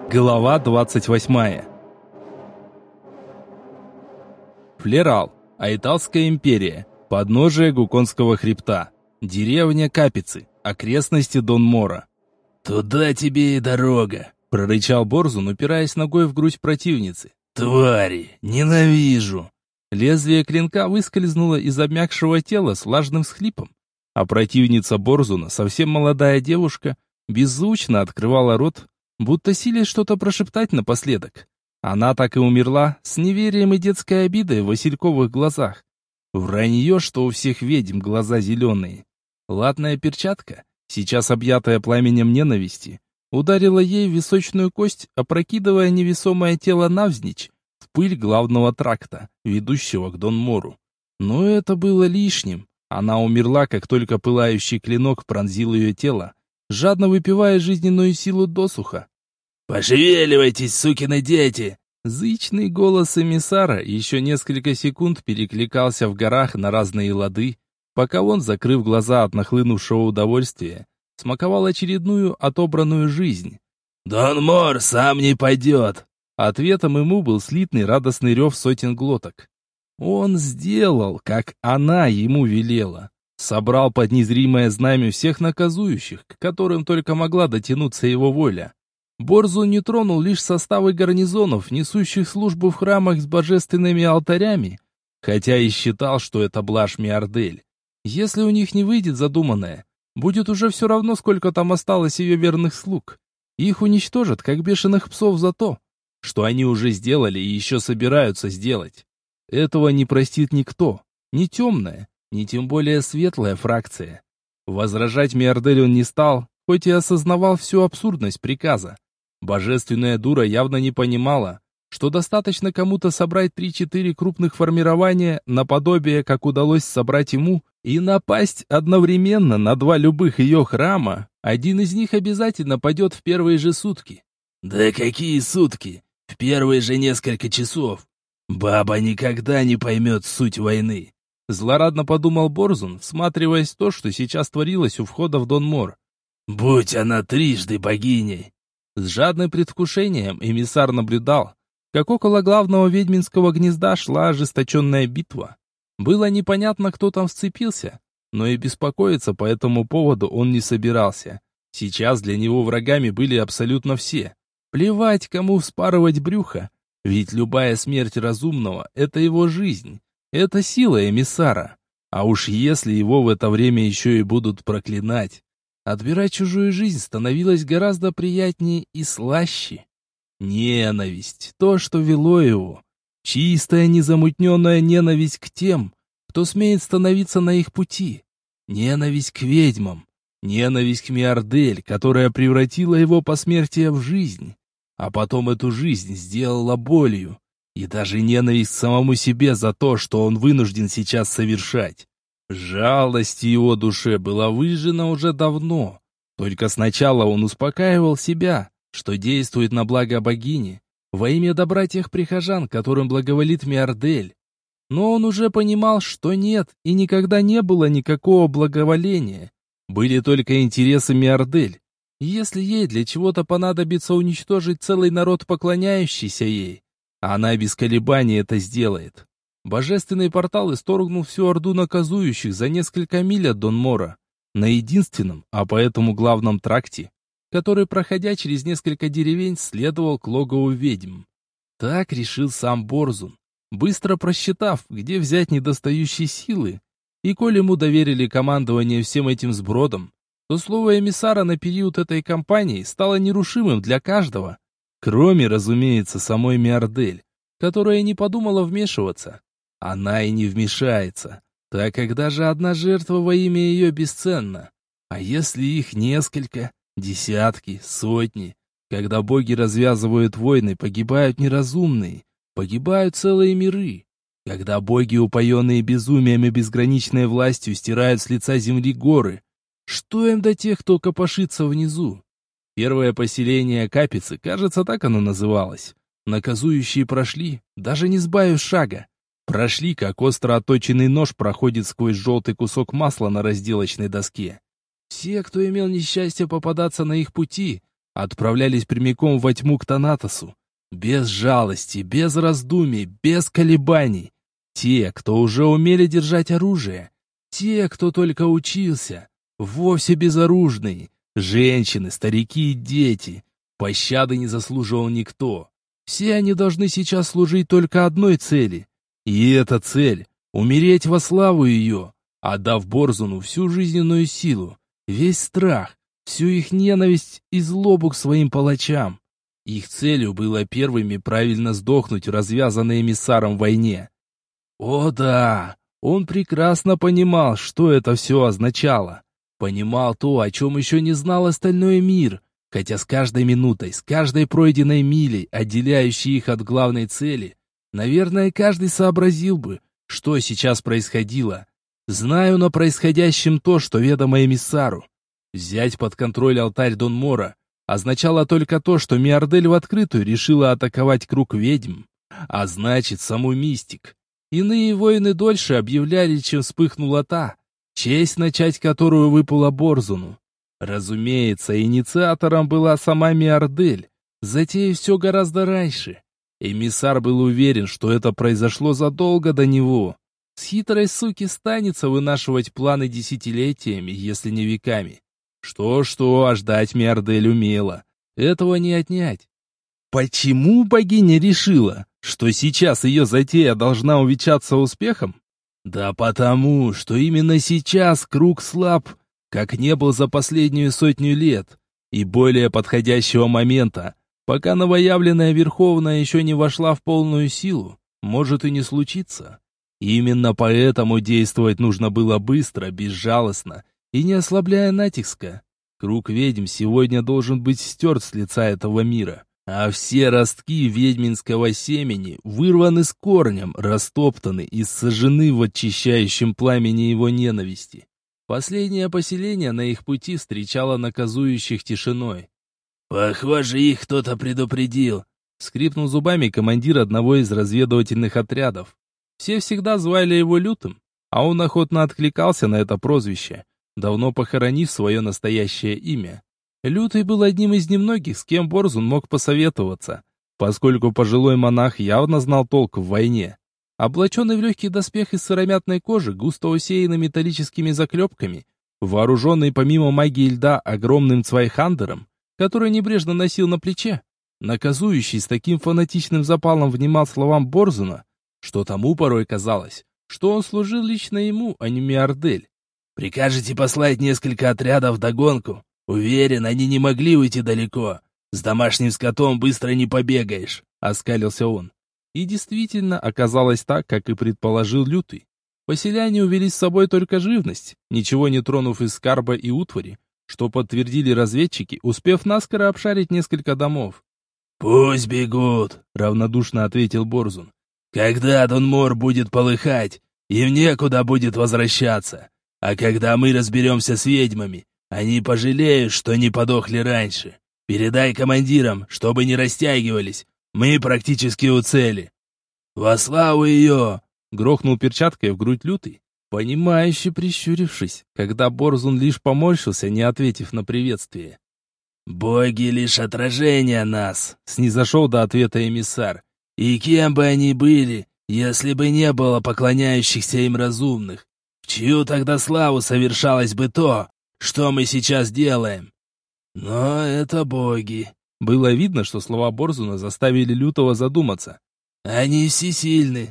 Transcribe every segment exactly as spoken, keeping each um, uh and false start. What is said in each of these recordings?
Глава двадцать восьмая. Флерал. Айталская империя. Подножие Гуконского хребта. Деревня Капицы. Окрестности Донмора. «Туда тебе и дорога», — прорычал Борзун, упираясь ногой в грудь противницы. «Твари! Ненавижу!» Лезвие клинка выскользнуло из обмякшего тела с влажным всхлипом, а противница Борзуна, совсем молодая девушка, беззвучно открывала рот, будто силясь что-то прошептать напоследок. Она так и умерла, с неверием и детской обидой в васильковых глазах. Вранье, что у всех ведьм глаза зеленые. Латная перчатка, сейчас объятая пламенем ненависти, ударила ей в височную кость, опрокидывая невесомое тело навзничь в пыль главного тракта, ведущего к Донмору. Но это было лишним. Она умерла, как только пылающий клинок пронзил ее тело, жадно выпивая жизненную силу досуха. «Пошевеливайтесь, сукины дети!» Зычный голос эмиссара еще несколько секунд перекликался в горах на разные лады, пока он, закрыв глаза от нахлынувшего удовольствия, смаковал очередную отобранную жизнь. «Донмор сам не пойдет!» Ответом ему был слитный радостный рев сотен глоток. Он сделал, как она ему велела. Собрал под незримое знамя всех наказующих, к которым только могла дотянуться его воля. Борзун не тронул лишь составы гарнизонов, несущих службу в храмах с божественными алтарями, хотя и считал, что это блажь Миардель. Если у них не выйдет задуманное, будет уже все равно, сколько там осталось ее верных слуг. Их уничтожат, как бешеных псов, за то, что они уже сделали и еще собираются сделать. Этого не простит никто, ни темная, ни тем более светлая фракция. Возражать Миардель он не стал, хоть и осознавал всю абсурдность приказа. Божественная дура явно не понимала, что достаточно кому-то собрать три-четыре крупных формирования, наподобие, как удалось собрать ему, и напасть одновременно на два любых ее храма. Один из них обязательно падет в первые же сутки. «Да какие сутки? В первые же несколько часов! Баба никогда не поймет суть войны!» Злорадно подумал Борзун, всматриваясь в то, что сейчас творилось у входа в Донмор. «Будь она трижды богиней!» С жадным предвкушением эмиссар наблюдал, как около главного ведьминского гнезда шла ожесточенная битва. Было непонятно, кто там сцепился, но и беспокоиться по этому поводу он не собирался. Сейчас для него врагами были абсолютно все. Плевать, кому вспарывать брюхо, ведь любая смерть разумного — это его жизнь. Это сила эмиссара. А уж если его в это время еще и будут проклинать, отбирать чужую жизнь становилось гораздо приятнее и слаще. Ненависть, то, что вело его. Чистая, незамутненная ненависть к тем, кто смеет становиться на их пути. Ненависть к ведьмам. Ненависть к Миардель, которая превратила его посмертие в жизнь. А потом эту жизнь сделала болью. И даже ненависть к самому себе за то, что он вынужден сейчас совершать. Жалость в его душе была выжжена уже давно. Только сначала он успокаивал себя, что действует на благо богини, во имя добра тех прихожан, которым благоволит Миардель. Но он уже понимал, что нет и никогда не было никакого благоволения. Были только интересы Миардель. Если ей для чего-то понадобится уничтожить целый народ, поклоняющийся ей, она без колебаний это сделает. Божественный портал исторгнул всю орду наказующих за несколько миль от Донмора, на единственном, а поэтому главном тракте, который, проходя через несколько деревень, следовал к логову ведьм. Так решил сам Борзун, быстро просчитав, где взять недостающие силы, и коль ему доверили командование всем этим сбродом, то слово эмиссара на период этой кампании стало нерушимым для каждого. Кроме, разумеется, самой Миардель, которая не подумала вмешиваться. Она и не вмешается, так как даже одна жертва во имя ее бесценна. А если их несколько, десятки, сотни, когда боги развязывают войны, погибают неразумные, погибают целые миры. Когда боги, упоенные безумием и безграничной властью, стирают с лица земли горы, что им до тех, кто копошится внизу? Первое поселение Капицы, кажется, так оно называлось. Наказующие прошли, даже не сбавив шага. Прошли, как остро отточенный нож проходит сквозь желтый кусок масла на разделочной доске. Все, кто имел несчастье попадаться на их пути, отправлялись прямиком во тьму к Танатосу. Без жалости, без раздумий, без колебаний. Те, кто уже умели держать оружие, те, кто только учился, вовсе безоружные, женщины, старики и дети. Пощады не заслуживал никто. Все они должны сейчас служить только одной цели. И эта цель — умереть во славу ее, отдав Борзуну всю жизненную силу, весь страх, всю их ненависть и злобу к своим палачам. Их целью было первыми правильно сдохнуть в развязанной эмиссаром войне. О да, он прекрасно понимал, что это все означало. Понимал то, о чем еще не знал остальной мир, хотя с каждой минутой, с каждой пройденной милей, отделяющей их от главной цели, наверное, каждый сообразил бы, что сейчас происходило. Знаю на происходящем то, что ведомо эмиссару. Взять под контроль алтарь Дон Мора означало только то, что Миордель в открытую решила атаковать круг ведьм, а значит, саму Мистик. Иные воины дольше объявляли, чем вспыхнула та, честь начать которую выпала Борзуну. Разумеется, инициатором была сама Миордель, затеяв все гораздо раньше. Эмиссар был уверен, что это произошло задолго до него. С хитрой суки станется вынашивать планы десятилетиями, если не веками. Что-что, а ждать Миордель умела. Этого не отнять. Почему богиня решила, что сейчас ее затея должна увенчаться успехом? Да потому, что именно сейчас круг слаб, как не был за последнюю сотню лет, и более подходящего момента, пока новоявленная Верховная еще не вошла в полную силу, может и не случиться. Именно поэтому действовать нужно было быстро, безжалостно и не ослабляя натиска. Круг ведьм сегодня должен быть стерт с лица этого мира, а все ростки ведьминского семени вырваны с корнем, растоптаны и сожжены в очищающем пламени его ненависти. Последнее поселение на их пути встречало наказующих тишиной. «Похоже, их кто-то предупредил», — скрипнул зубами командир одного из разведывательных отрядов. Все всегда звали его Лютым, а он охотно откликался на это прозвище, давно похоронив свое настоящее имя. Лютый был одним из немногих, с кем Борзун мог посоветоваться, поскольку пожилой монах явно знал толк в войне. Облаченный в легкий доспех из сыромятной кожи, густо усеянный металлическими заклепками, вооруженный помимо магии льда огромным цвайхандером, который небрежно носил на плече, наказующий с таким фанатичным запалом внимал словам Борзуна, что тому порой казалось, что он служил лично ему, а не Миордель. «Прикажете послать несколько отрядов вдогонку? Уверен, они не могли уйти далеко. С домашним скотом быстро не побегаешь», — оскалился он. И действительно оказалось так, как и предположил Лютый. Поселяне увели с собой только живность, ничего не тронув из скарба и утвари, что подтвердили разведчики, успев наскоро обшарить несколько домов. «Пусть бегут», — равнодушно ответил Борзун. «Когда Дон Мор будет полыхать, им некуда будет возвращаться. А когда мы разберемся с ведьмами, они пожалеют, что не подохли раньше. Передай командирам, чтобы не растягивались. Мы практически у цели». «Во славу ее!» — грохнул перчаткой в грудь Лютый, понимающе прищурившись, когда Борзун лишь поморщился, не ответив на приветствие. «Боги лишь отражение нас», — снизошел до ответа эмиссар. «И кем бы они были, если бы не было поклоняющихся им разумных? В чью тогда славу совершалось бы то, что мы сейчас делаем?» «Но это боги». Было видно, что слова Борзуна заставили Лютого задуматься. «Они всесильны.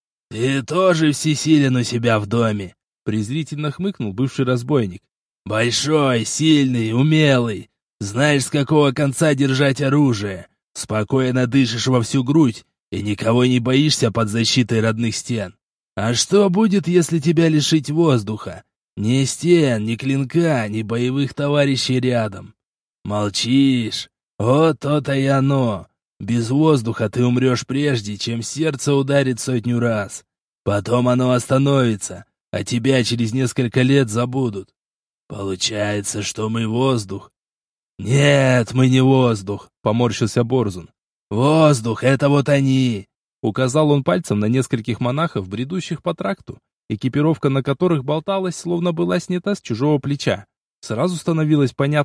Ты тоже всесилен у себя в доме», — презрительно хмыкнул бывший разбойник. «Большой, сильный, умелый. Знаешь, с какого конца держать оружие. Спокойно дышишь во всю грудь и никого не боишься под защитой родных стен. А что будет, если тебя лишить воздуха? Ни стен, ни клинка, ни боевых товарищей рядом. Молчишь. Вот то-то и оно. Без воздуха ты умрешь прежде, чем сердце ударит сотню раз. Потом оно остановится, а тебя через несколько лет забудут. Получается, что мы воздух. «Нет, мы не воздух», — поморщился Борзун. «Воздух — это вот они!» Указал он пальцем на нескольких монахов, бредущих по тракту, экипировка на которых болталась, словно была снята с чужого плеча. Сразу становилось понятно,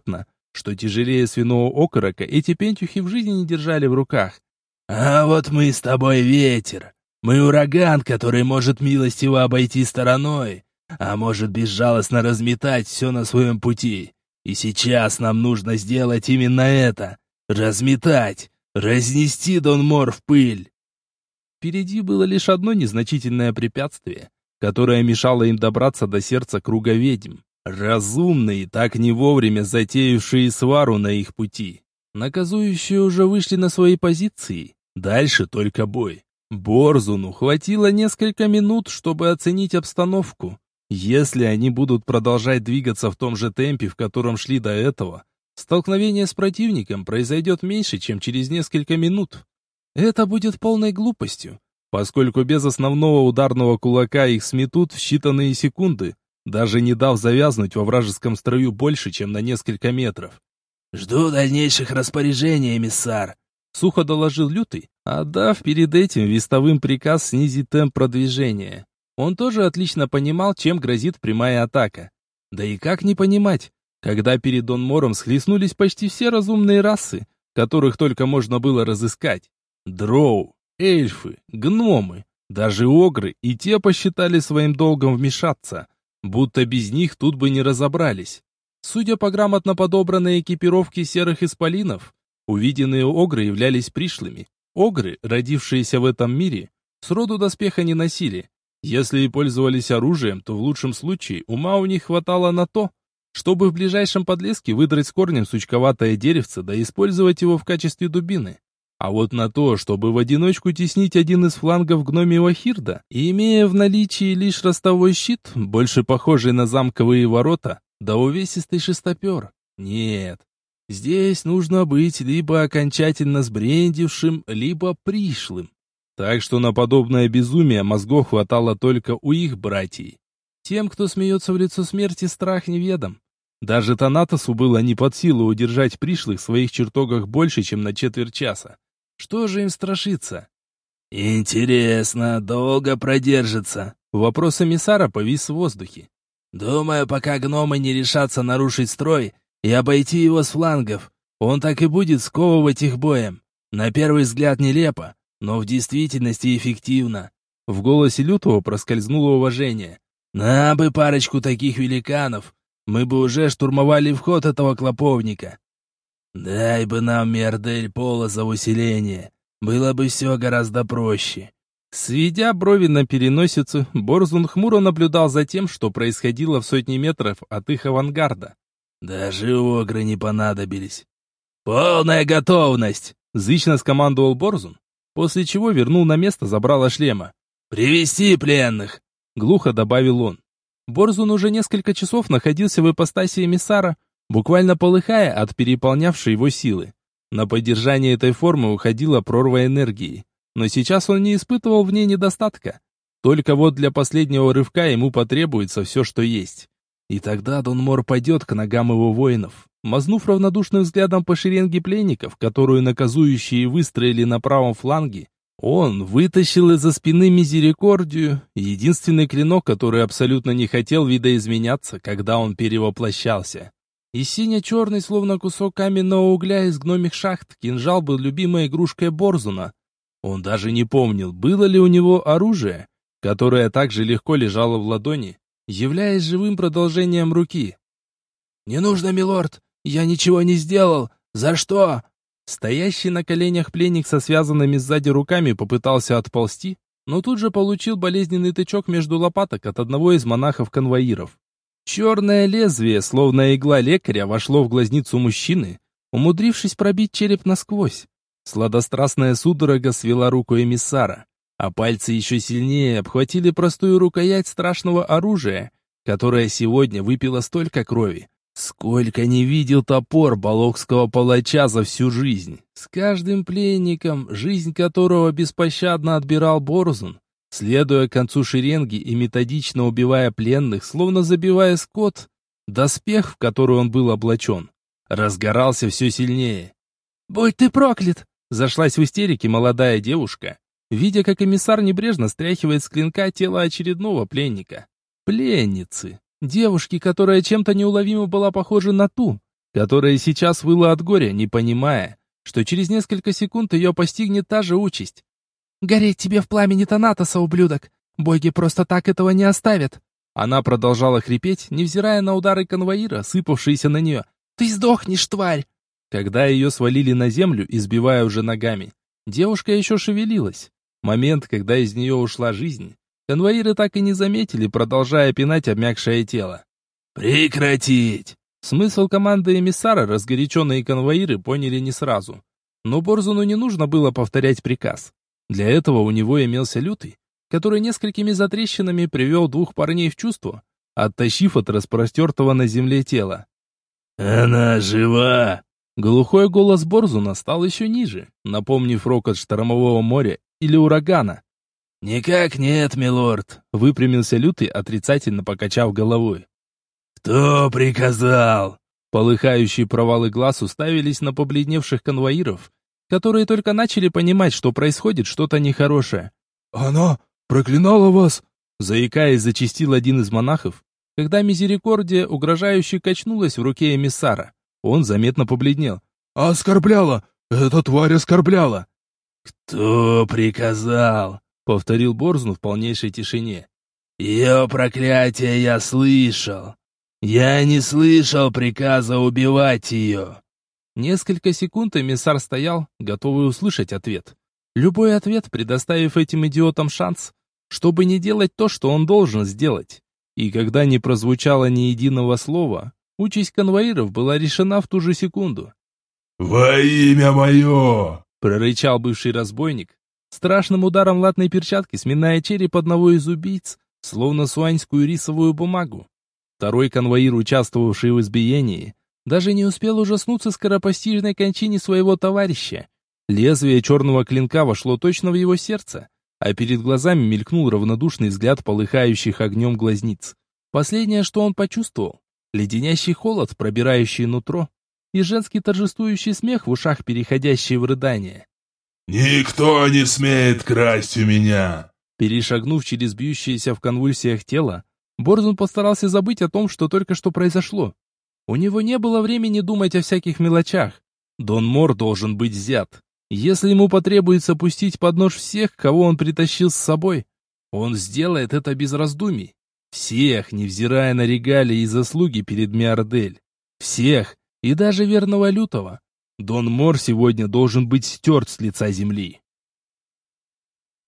что тяжелее свиного окорока эти пентюхи в жизни не держали в руках. «А вот мы с тобой ветер. Мы ураган, который может милостиво обойти стороной, а может безжалостно разметать все на своем пути. И сейчас нам нужно сделать именно это. Разметать, разнести Донмор в пыль». Впереди было лишь одно незначительное препятствие, которое мешало им добраться до сердца круга ведьм. Разумные, так не вовремя затеявшие свару на их пути. Наказующие уже вышли на свои позиции. Дальше только бой. Борзуну хватило несколько минут, чтобы оценить обстановку. Если они будут продолжать двигаться в том же темпе, в котором шли до этого, столкновение с противником произойдет меньше, чем через несколько минут. Это будет полной глупостью, поскольку без основного ударного кулака их сметут в считанные секунды, даже не дав завязнуть во вражеском строю больше, чем на несколько метров. «Жду дальнейших распоряжений, эмиссар», — сухо доложил Лютый, отдав перед этим вестовым приказ снизить темп продвижения. Он тоже отлично понимал, чем грозит прямая атака. Да и как не понимать, когда перед Донмором схлестнулись почти все разумные расы, которых только можно было разыскать. Дроу, эльфы, гномы, даже огры, и те посчитали своим долгом вмешаться, будто без них тут бы не разобрались. Судя по грамотно подобранной экипировке серых исполинов, увиденные огры являлись пришлыми. Огры, родившиеся в этом мире, сроду доспеха не носили. Если и пользовались оружием, то в лучшем случае ума у них хватало на то, чтобы в ближайшем подлеске выдрать с корнем сучковатое деревце, да использовать его в качестве дубины. А вот на то, чтобы в одиночку теснить один из флангов гномьего хирда, и имея в наличии лишь ростовой щит, больше похожий на замковые ворота, да увесистый шестопер. Нет. Здесь нужно быть либо окончательно сбрендившим, либо пришлым. Так что на подобное безумие мозгов хватало только у их братьев. Тем, кто смеется в лицо смерти, страх неведом. Даже Танатосу было не под силу удержать пришлых в своих чертогах больше, чем на четверть часа. Что же им страшиться? «Интересно, долго продержится?» Вопрос эмиссара повис в воздухе. «Думаю, пока гномы не решатся нарушить строй и обойти его с флангов, он так и будет сковывать их боем. На первый взгляд нелепо, но в действительности эффективно». В голосе Лютого проскользнуло уважение. «На бы парочку таких великанов, мы бы уже штурмовали вход этого клоповника. Дай бы нам Миордель Пола за усиление, было бы все гораздо проще». Сведя брови на переносицу, Борзун хмуро наблюдал за тем, что происходило в сотни метров от их авангарда. «Даже огры не понадобились». «Полная готовность!» — зычно скомандовал Борзун, после чего вернул на место забрало шлема. «Привести пленных!» — глухо добавил он. Борзун уже несколько часов находился в ипостаси эмиссара, буквально полыхая от переполнявшей его силы. На поддержание этой формы уходила прорва энергии, но сейчас он не испытывал в ней недостатка. Только вот для последнего рывка ему потребуется все, что есть. И тогда Донмор пойдет к ногам его воинов. Мазнув равнодушным взглядом по шеренге пленников, которую наказующие выстроили на правом фланге, он вытащил из-за спины Мизерикордию, единственный клинок, который абсолютно не хотел видоизменяться, когда он перевоплощался. И сине-черный, словно кусок каменного угля из гномих шахт, кинжал был любимой игрушкой Борзуна. Он даже не помнил, было ли у него оружие, которое так же легко лежало в ладони, являясь живым продолжением руки. «Не нужно, милорд, я ничего не сделал. За что?» Стоящий на коленях пленник со связанными сзади руками попытался отползти, но тут же получил болезненный тычок между лопаток от одного из монахов-конвоиров. Черное лезвие, словно игла лекаря, вошло в глазницу мужчины, умудрившись пробить череп насквозь. Сладострастная судорога свела руку эмиссара, а пальцы еще сильнее обхватили простую рукоять страшного оружия, которое сегодня выпило столько крови, сколько не видел топор балокского палача за всю жизнь. С каждым пленником, жизнь которого беспощадно отбирал Борзун, следуя к концу шеренги и методично убивая пленных, словно забивая скот, доспех, в который он был облачен, разгорался все сильнее. «Будь ты проклят!» — зашлась в истерике молодая девушка, видя, как эмиссар небрежно стряхивает с клинка тело очередного пленника. Пленницы. Девушки, которая чем-то неуловимо была похожа на ту, которая сейчас выла от горя, не понимая, что через несколько секунд ее постигнет та же участь. «Гореть тебе в пламени Танатоса, ублюдок! Боги просто так этого не оставят!» Она продолжала хрипеть, невзирая на удары конвоира, сыпавшиеся на нее. «Ты сдохнешь, тварь!» Когда ее свалили на землю, избивая уже ногами, девушка еще шевелилась. Момент, когда из нее ушла жизнь, конвоиры так и не заметили, продолжая пинать обмякшее тело. «Прекратить!» Смысл команды эмиссара разгоряченные конвоиры поняли не сразу. Но Борзуну не нужно было повторять приказ. Для этого у него имелся Лютый, который несколькими затрещинами привел двух парней в чувство, оттащив от распростертого на земле тела. «Она жива!» Глухой голос Борзуна стал еще ниже, напомнив рокот штормового моря или урагана. «Никак нет, милорд», — выпрямился Лютый, отрицательно покачав головой. «Кто приказал?» Полыхающие провалы глаз уставились на побледневших конвоиров, которые только начали понимать, что происходит что-то нехорошее. «Она проклинала вас!» Заикаясь, зачастил один из монахов, когда мизерикордия угрожающе качнулась в руке эмиссара. Он заметно побледнел. «Оскорбляла! Эта тварь оскорбляла!» «Кто приказал?» — повторил Борзун в полнейшей тишине. «Ее проклятие я слышал. Я не слышал приказа убивать ее». Несколько секунд эмиссар стоял, готовый услышать ответ. Любой ответ, предоставив этим идиотам шанс, чтобы не делать то, что он должен сделать. И когда не прозвучало ни единого слова, участь конвоиров была решена в ту же секунду. «Во имя мое!» — прорычал бывший разбойник, страшным ударом латной перчатки сминая череп одного из убийц, словно суаньскую рисовую бумагу. Второй конвоир, участвовавший в избиении, даже не успел ужаснуться скоропостижной кончине своего товарища. Лезвие черного клинка вошло точно в его сердце, а перед глазами мелькнул равнодушный взгляд полыхающих огнем глазниц. Последнее, что он почувствовал — леденящий холод, пробирающий нутро, и женский торжествующий смех в ушах, переходящий в рыдание. «Никто не смеет красть у меня!» Перешагнув через бьющееся в конвульсиях тело, Борзун постарался забыть о том, что только что произошло. У него не было времени думать о всяких мелочах. Дон Мор должен быть взят. Если ему потребуется пустить под нож всех, кого он притащил с собой, он сделает это без раздумий. Всех, невзирая на регалии и заслуги перед Миардель. Всех, и даже верного Лютого. Дон Мор сегодня должен быть стерт с лица земли.